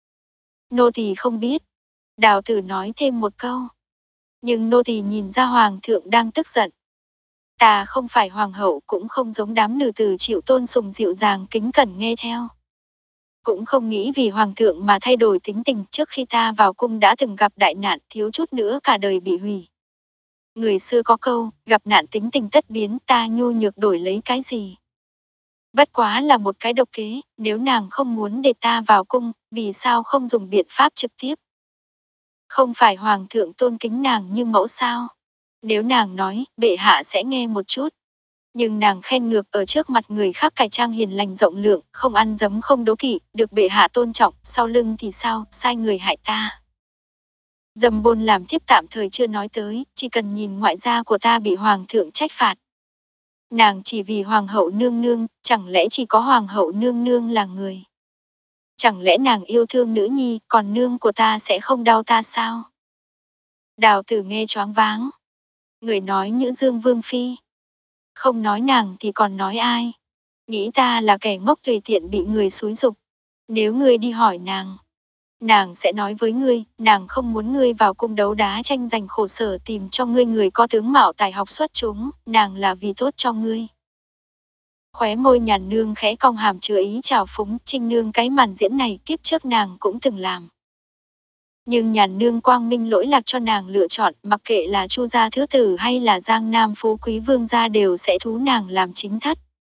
Nô tỳ không biết. Đào tử nói thêm một câu. Nhưng nô tỳ nhìn ra hoàng thượng đang tức giận. Ta không phải hoàng hậu cũng không giống đám nữ tử chịu tôn sùng dịu dàng kính cẩn nghe theo. Cũng không nghĩ vì hoàng thượng mà thay đổi tính tình, trước khi ta vào cung đã từng gặp đại nạn, thiếu chút nữa cả đời bị hủy. Người xưa có câu, gặp nạn tính tình tất biến, ta nhu nhược đổi lấy cái gì? Bất quá là một cái độc kế, nếu nàng không muốn để ta vào cung, vì sao không dùng biện pháp trực tiếp? Không phải hoàng thượng tôn kính nàng như mẫu sao? Nếu nàng nói, bệ hạ sẽ nghe một chút. Nhưng nàng khen ngược ở trước mặt người khác cải trang hiền lành rộng lượng, không ăn dấm không đố kỵ, được bệ hạ tôn trọng, sau lưng thì sao, sai người hại ta. Dâm bôn làm thiếp tạm thời chưa nói tới, chỉ cần nhìn ngoại gia của ta bị hoàng thượng trách phạt. Nàng chỉ vì hoàng hậu nương nương, chẳng lẽ chỉ có hoàng hậu nương nương là người? Chẳng lẽ nàng yêu thương nữ nhi, còn nương của ta sẽ không đau ta sao? Đào tử nghe choáng váng. Người nói Nhữ Dương Vương Phi. Không nói nàng thì còn nói ai? Nghĩ ta là kẻ ngốc tùy tiện bị người xúi giục. Nếu ngươi đi hỏi nàng, nàng sẽ nói với ngươi, nàng không muốn ngươi vào cung đấu đá tranh giành khổ sở tìm cho ngươi người có tướng mạo tài học xuất chúng, nàng là vì tốt cho ngươi. Khóe môi nhàn nương khẽ cong hàm chứa ý trào phúng, Trinh nương cái màn diễn này kiếp trước nàng cũng từng làm. Nhưng nhàn nương quang minh lỗi lạc cho nàng lựa chọn, mặc kệ là Chu gia thứ tử hay là Giang Nam phú quý vương gia đều sẽ thú nàng làm chính thất.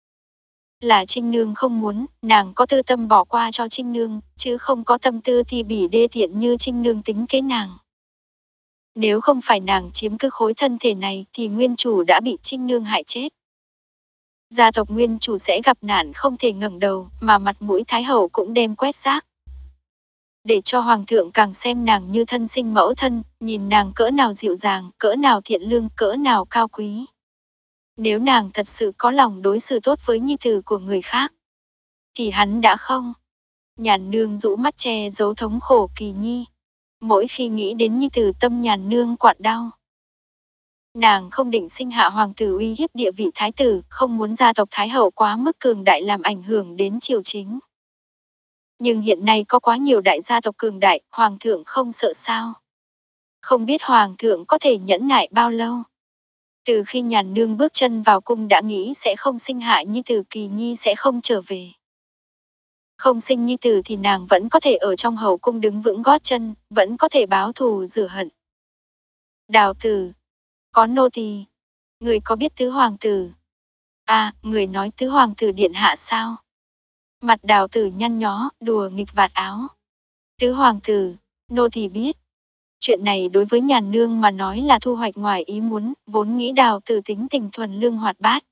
Là Trinh nương không muốn, nàng có tư tâm bỏ qua cho Trinh nương, chứ không có tâm tư thi bỉ đê tiện như Trinh nương tính kế nàng. Nếu không phải nàng chiếm cứ khối thân thể này thì nguyên chủ đã bị Trinh nương hại chết. Gia tộc nguyên chủ sẽ gặp nạn không thể ngẩng đầu, mà mặt mũi thái hậu cũng đem quét rác. để cho hoàng thượng càng xem nàng như thân sinh mẫu thân, nhìn nàng cỡ nào dịu dàng, cỡ nào thiện lương, cỡ nào cao quý. Nếu nàng thật sự có lòng đối xử tốt với nhi tử của người khác, thì hắn đã không. Nhàn nương rũ mắt che giấu thống khổ Kỳ Nhi. Mỗi khi nghĩ đến nhi tử tâm nhàn nương quặn đau. Nàng không định sinh hạ hoàng tử uy hiếp địa vị thái tử, không muốn gia tộc thái hậu quá mức cường đại làm ảnh hưởng đến triều chính. Nhưng hiện nay có quá nhiều đại gia tộc cường đại, hoàng thượng không sợ sao. Không biết hoàng thượng có thể nhẫn nại bao lâu. Từ khi nhàn nương bước chân vào cung đã nghĩ sẽ không sinh hạ nhi tử, Kỳ Nhi sẽ không trở về. Không sinh nhi tử thì nàng vẫn có thể ở trong hậu cung đứng vững gót chân, vẫn có thể báo thù rửa hận. Đào tử, có nô tỳ. Người có biết tứ hoàng tử? À, người nói tứ hoàng tử điện hạ sao? Mặt đào tử nhăn nhó, đùa nghịch vạt áo. Tứ hoàng tử, nô tỳ biết. Chuyện này đối với nhàn nương mà nói là thu hoạch ngoài ý muốn, vốn nghĩ đào tử tính tình thuần lương hoạt bát.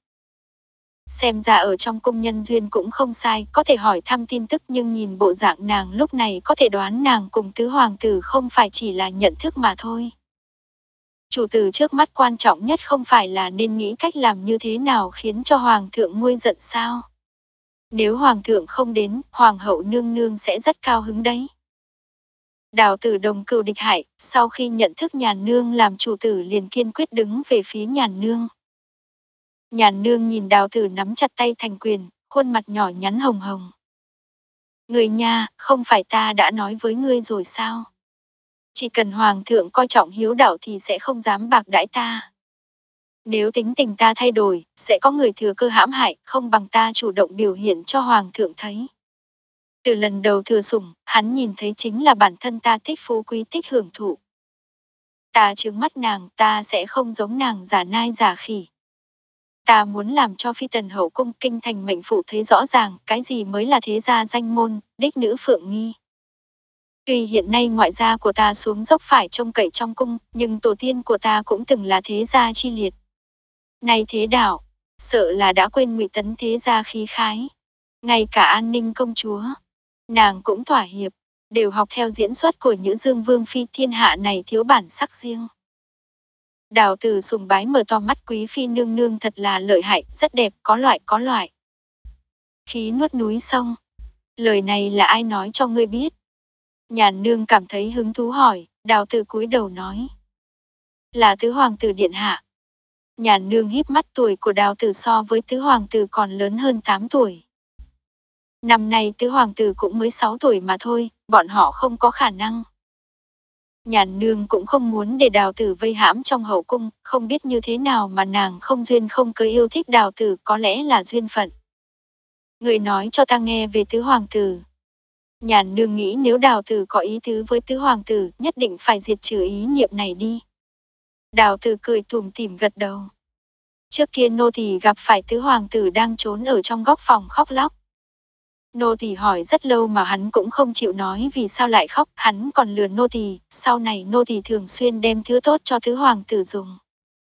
Xem ra ở trong cung nhân duyên cũng không sai, có thể hỏi thăm tin tức, nhưng nhìn bộ dạng nàng lúc này có thể đoán nàng cùng tứ hoàng tử không phải chỉ là nhận thức mà thôi. Chủ tử trước mắt quan trọng nhất không phải là nên nghĩ cách làm như thế nào khiến cho hoàng thượng nguôi giận sao? Nếu hoàng thượng không đến, hoàng hậu nương nương sẽ rất cao hứng đấy. Đào tử đồng cừu địch hại, sau khi nhận thức nhàn nương làm chủ tử liền kiên quyết đứng về phía nhàn nương. Nhàn nương nhìn đào tử nắm chặt tay thành quyền, khuôn mặt nhỏ nhắn hồng hồng. Người nha, không phải ta đã nói với ngươi rồi sao? Chỉ cần hoàng thượng coi trọng hiếu đạo thì sẽ không dám bạc đãi ta. Nếu tính tình ta thay đổi, sẽ có người thừa cơ hãm hại, không bằng ta chủ động biểu hiện cho hoàng thượng thấy. Từ lần đầu thừa sủng, hắn nhìn thấy chính là bản thân ta thích phú quý, thích hưởng thụ. Ta trướng mắt nàng, ta sẽ không giống nàng giả nai giả khỉ. Ta muốn làm cho phi tần hậu cung kinh thành mệnh phụ thấy rõ ràng cái gì mới là thế gia danh môn, đích nữ phượng nghi. Tuy hiện nay ngoại gia của ta xuống dốc phải trông cậy trong cung, nhưng tổ tiên của ta cũng từng là thế gia chi liệt. Nay thế đạo, sợ là đã quên Ngụy Tấn thế gia khí khái. Ngay cả An Ninh công chúa, nàng cũng thỏa hiệp, đều học theo diễn xuất của Nhữ Dương Vương phi, thiên hạ này thiếu bản sắc riêng. Đào tử sùng bái mở to mắt, quý phi nương nương thật là lợi hại, rất đẹp, có loại có loại. Khí nuốt núi sông. Lời này là ai nói cho ngươi biết? Nhàn nương cảm thấy hứng thú hỏi, đào tử cúi đầu nói. Là tứ hoàng tử điện hạ. Nhàn nương híp mắt, tuổi của đào tử so với tứ hoàng tử còn lớn hơn tám tuổi. Năm nay tứ hoàng tử cũng mới sáu tuổi mà thôi, bọn họ không có khả năng. Nhàn nương cũng không muốn để đào tử vây hãm trong hậu cung, không biết như thế nào mà nàng không duyên không cớ yêu thích đào tử, có lẽ là duyên phận. Người nói cho ta nghe về tứ hoàng tử. Nhàn nương nghĩ nếu đào tử có ý tứ với tứ hoàng tử, nhất định phải diệt trừ ý niệm này đi. Đào tử cười tủm tỉm gật đầu. Trước kia nô tỳ gặp phải tứ hoàng tử đang trốn ở trong góc phòng khóc lóc. Nô tỳ hỏi rất lâu mà hắn cũng không chịu nói vì sao lại khóc, hắn còn lừa nô tỳ, sau này nô tỳ thường xuyên đem thứ tốt cho tứ hoàng tử dùng.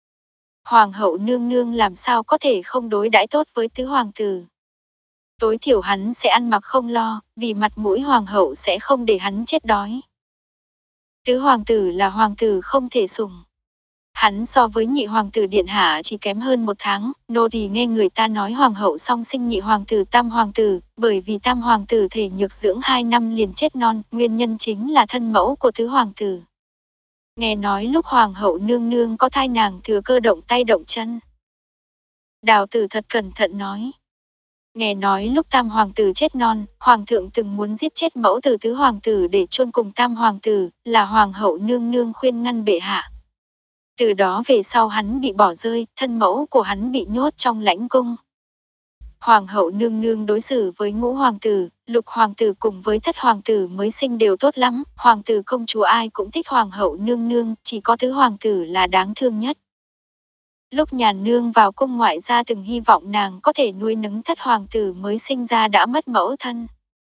Hoàng hậu nương nương làm sao có thể không đối đãi tốt với tứ hoàng tử. Tối thiểu hắn sẽ ăn mặc không lo, vì mặt mũi hoàng hậu sẽ không để hắn chết đói. Tứ hoàng tử là hoàng tử không thể sủng. Hắn so với nhị hoàng tử điện hạ chỉ kém hơn một tháng, nô tỳ nghe người ta nói hoàng hậu song sinh nhị hoàng tử tam hoàng tử, bởi vì tam hoàng tử thể nhược dưỡng hai năm liền chết non, nguyên nhân chính là thân mẫu của tứ hoàng tử. Nghe nói lúc hoàng hậu nương nương có thai nàng thừa cơ động tay động chân. Đào tử thật cẩn thận nói. Nghe nói lúc tam hoàng tử chết non, hoàng thượng từng muốn giết chết mẫu tử tứ hoàng tử để chôn cùng tam hoàng tử, là hoàng hậu nương nương khuyên ngăn bệ hạ. Từ đó về sau hắn bị bỏ rơi, thân mẫu của hắn bị nhốt trong lãnh cung. Hoàng hậu nương nương đối xử với ngũ hoàng tử, lục hoàng tử cùng với thất hoàng tử mới sinh đều tốt lắm, hoàng tử công chúa ai cũng thích hoàng hậu nương nương, chỉ có tứ hoàng tử là đáng thương nhất. Lúc nhàn nương vào cung ngoại gia từng hy vọng nàng có thể nuôi nấng thất hoàng tử mới sinh ra đã mất mẫu thân.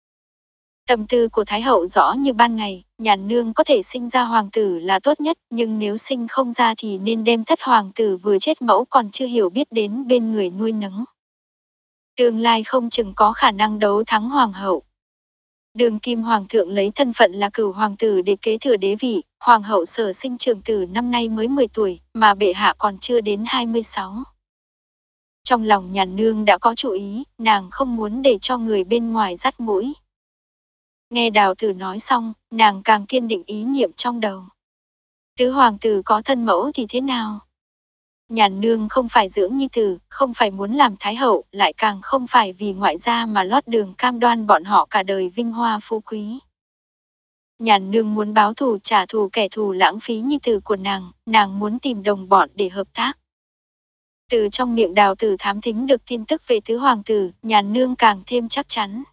Tâm tư của Thái hậu rõ như ban ngày, nhàn nương có thể sinh ra hoàng tử là tốt nhất, nhưng nếu sinh không ra thì nên đem thất hoàng tử vừa chết mẫu còn chưa hiểu biết đến bên người nuôi nấng. Tương lai không chừng có khả năng đấu thắng hoàng hậu. Đường kim hoàng thượng lấy thân phận là cửu hoàng tử để kế thừa đế vị, hoàng hậu Sở Sinh Trường Tử năm nay mới mười tuổi, mà bệ hạ còn chưa đến hai mươi sáu. Trong lòng Nhàn Nương đã có chủ ý, nàng không muốn để cho người bên ngoài dắt mũi. Nghe Đào Tử nói xong, nàng càng kiên định ý niệm trong đầu. Tứ hoàng tử có thân mẫu thì thế nào? Nhàn Nương không phải dưỡng nhi tử, không phải muốn làm thái hậu, lại càng không phải vì ngoại gia mà lót đường cam đoan bọn họ cả đời vinh hoa phú quý. Nhàn Nương muốn báo thù trả thù kẻ thù lãng phí nhi tử của nàng, nàng muốn tìm đồng bọn để hợp tác. Từ trong miệng Đào Tử thám thính được tin tức về tứ hoàng tử, Nhàn Nương càng thêm chắc chắn.